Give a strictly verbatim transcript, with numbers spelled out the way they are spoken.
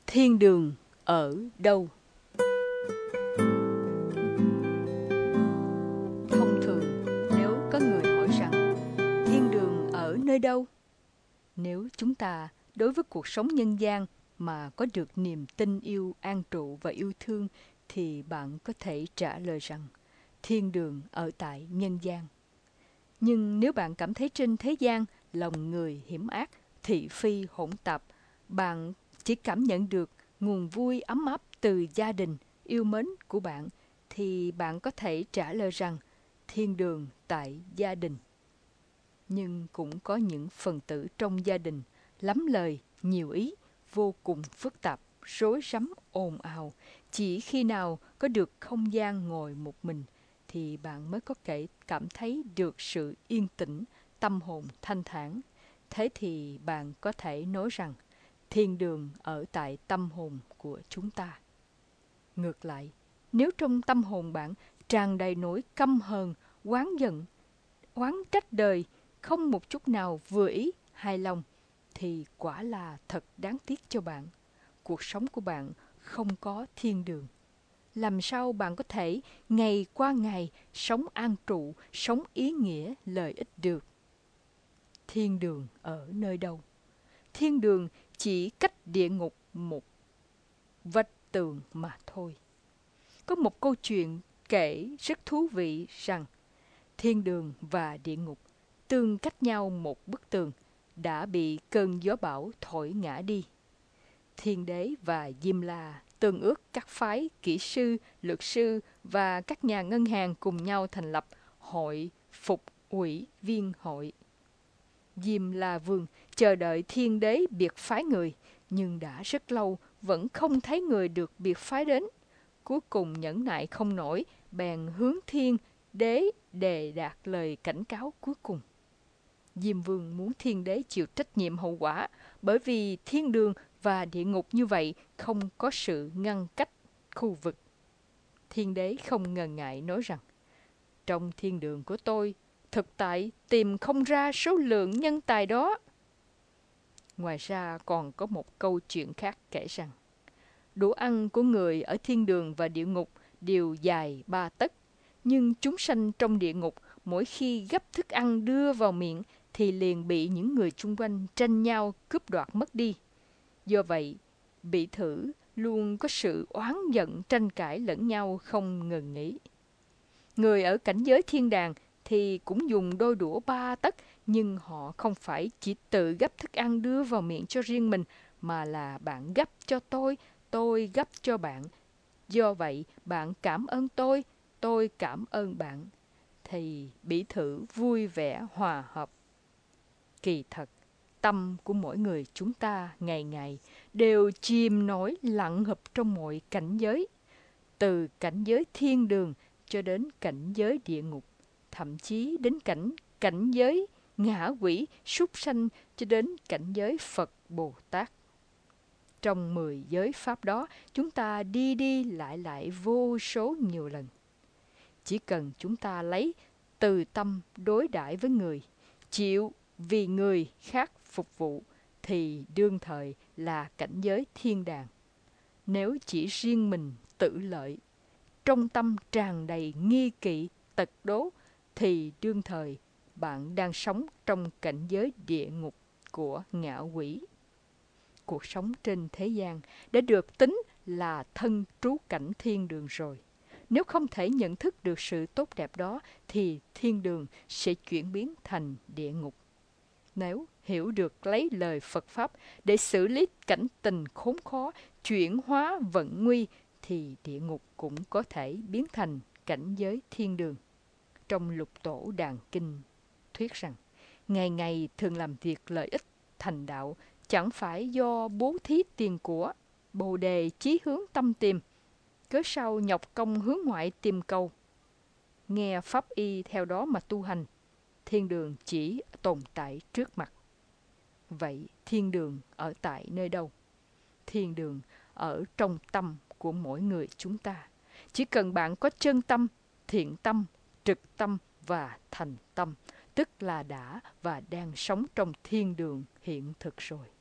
Thiên đường ở đâu? Thông thường, nếu có người hỏi rằng thiên đường ở nơi đâu? Nếu chúng ta đối với cuộc sống nhân gian mà có được niềm tin yêu an trụ và yêu thương, thì bạn có thể trả lời rằng thiên đường ở tại nhân gian. Nhưng nếu bạn cảm thấy trên thế gian lòng người hiểm ác, thị phi hỗn tạp, bạn chỉ cảm nhận được nguồn vui ấm áp từ gia đình yêu mến của bạn, thì bạn có thể trả lời rằng thiên đường tại gia đình. Nhưng cũng có những phần tử trong gia đình lắm lời, nhiều ý, vô cùng phức tạp, rối rắm, ồn ào. Chỉ khi nào có được không gian ngồi một mình thì bạn mới có thể cảm thấy được sự yên tĩnh, tâm hồn thanh thản. Thế thì bạn có thể nói rằng thiên đường ở tại tâm hồn của chúng ta. Ngược lại, nếu trong tâm hồn bạn tràn đầy nỗi căm hờn, oán giận, oán trách đời, không một chút nào vừa ý, hài lòng, thì quả là thật đáng tiếc cho bạn. Cuộc sống của bạn không có thiên đường. Làm sao bạn có thể ngày qua ngày sống an trụ, sống ý nghĩa, lợi ích được? Thiên đường ở nơi đâu? Thiên đường chỉ cách địa ngục một vách tường mà thôi. Có một câu chuyện kể rất thú vị rằng thiên đường và địa ngục tương cách nhau một bức tường đã bị cơn gió bão thổi ngã đi. Thiên đế và Diêm La tương ước các phái kỹ sư, luật sư và các nhà ngân hàng cùng nhau thành lập hội phục ủy viên hội. Diêm La Vương chờ đợi thiên đế biệt phái người, nhưng đã rất lâu vẫn không thấy người được biệt phái đến. Cuối cùng nhẫn nại không nổi, bèn hướng thiên đế đề đạt lời cảnh cáo cuối cùng. Diêm Vương muốn thiên đế chịu trách nhiệm hậu quả, bởi vì thiên đường và địa ngục như vậy không có sự ngăn cách khu vực. Thiên đế không ngần ngại nói rằng, trong thiên đường của tôi, thực tại tìm không ra số lượng nhân tài đó. Ngoài ra còn có một câu chuyện khác kể rằng, đũa ăn của người ở thiên đường và địa ngục đều dài ba tấc, nhưng chúng sanh trong địa ngục mỗi khi gắp thức ăn đưa vào miệng thì liền bị những người chung quanh tranh nhau cướp đoạt mất đi. Do vậy, bị thử luôn có sự oán giận tranh cãi lẫn nhau không ngừng nghỉ. Người ở cảnh giới thiên đàng thì cũng dùng đôi đũa ba tấc, nhưng họ không phải chỉ tự gắp thức ăn đưa vào miệng cho riêng mình, mà là bạn gắp cho tôi, tôi gắp cho bạn. Do vậy, bạn cảm ơn tôi, tôi cảm ơn bạn. Thì bỉ thử vui vẻ hòa hợp. Kỳ thật, tâm của mỗi người chúng ta ngày ngày đều chìm nổi lặng ngập trong mọi cảnh giới. Từ cảnh giới thiên đường cho đến cảnh giới địa ngục, thậm chí đến cảnh cảnh giới ngã quỷ, súc sanh cho đến cảnh giới Phật Bồ Tát. Trong mười giới pháp đó, chúng ta đi đi lại lại vô số nhiều lần. Chỉ cần chúng ta lấy từ tâm đối đãi với người, chịu vì người khác phục vụ, thì đương thời là cảnh giới thiên đàng. Nếu chỉ riêng mình tự lợi, trong tâm tràn đầy nghi kỵ, tật đố, thì đương thời bạn đang sống trong cảnh giới địa ngục của ngạ quỷ. Cuộc sống trên thế gian đã được tính là thân trú cảnh thiên đường rồi. Nếu không thể nhận thức được sự tốt đẹp đó, thì thiên đường sẽ chuyển biến thành địa ngục. Nếu hiểu được lấy lời Phật Pháp để xử lý cảnh tình khốn khó, chuyển hóa vận nguy, thì địa ngục cũng có thể biến thành cảnh giới thiên đường. Trong Lục Tổ Đàn Kinh thuyết rằng, ngày ngày thường làm việc lợi ích thành đạo, chẳng phải do bố thí tiền của, bồ đề chí hướng tâm tìm, cớ sao nhọc công hướng ngoại tìm cầu. Nghe pháp y theo đó mà tu hành, thiên đường chỉ tồn tại trước mặt. Vậy thiên đường ở tại nơi đâu? Thiên đường ở trong tâm của mỗi người chúng ta. Chỉ cần bạn có chân tâm, thiện tâm, trực tâm và thành tâm, tức là đã và đang sống trong thiên đường hiện thực rồi.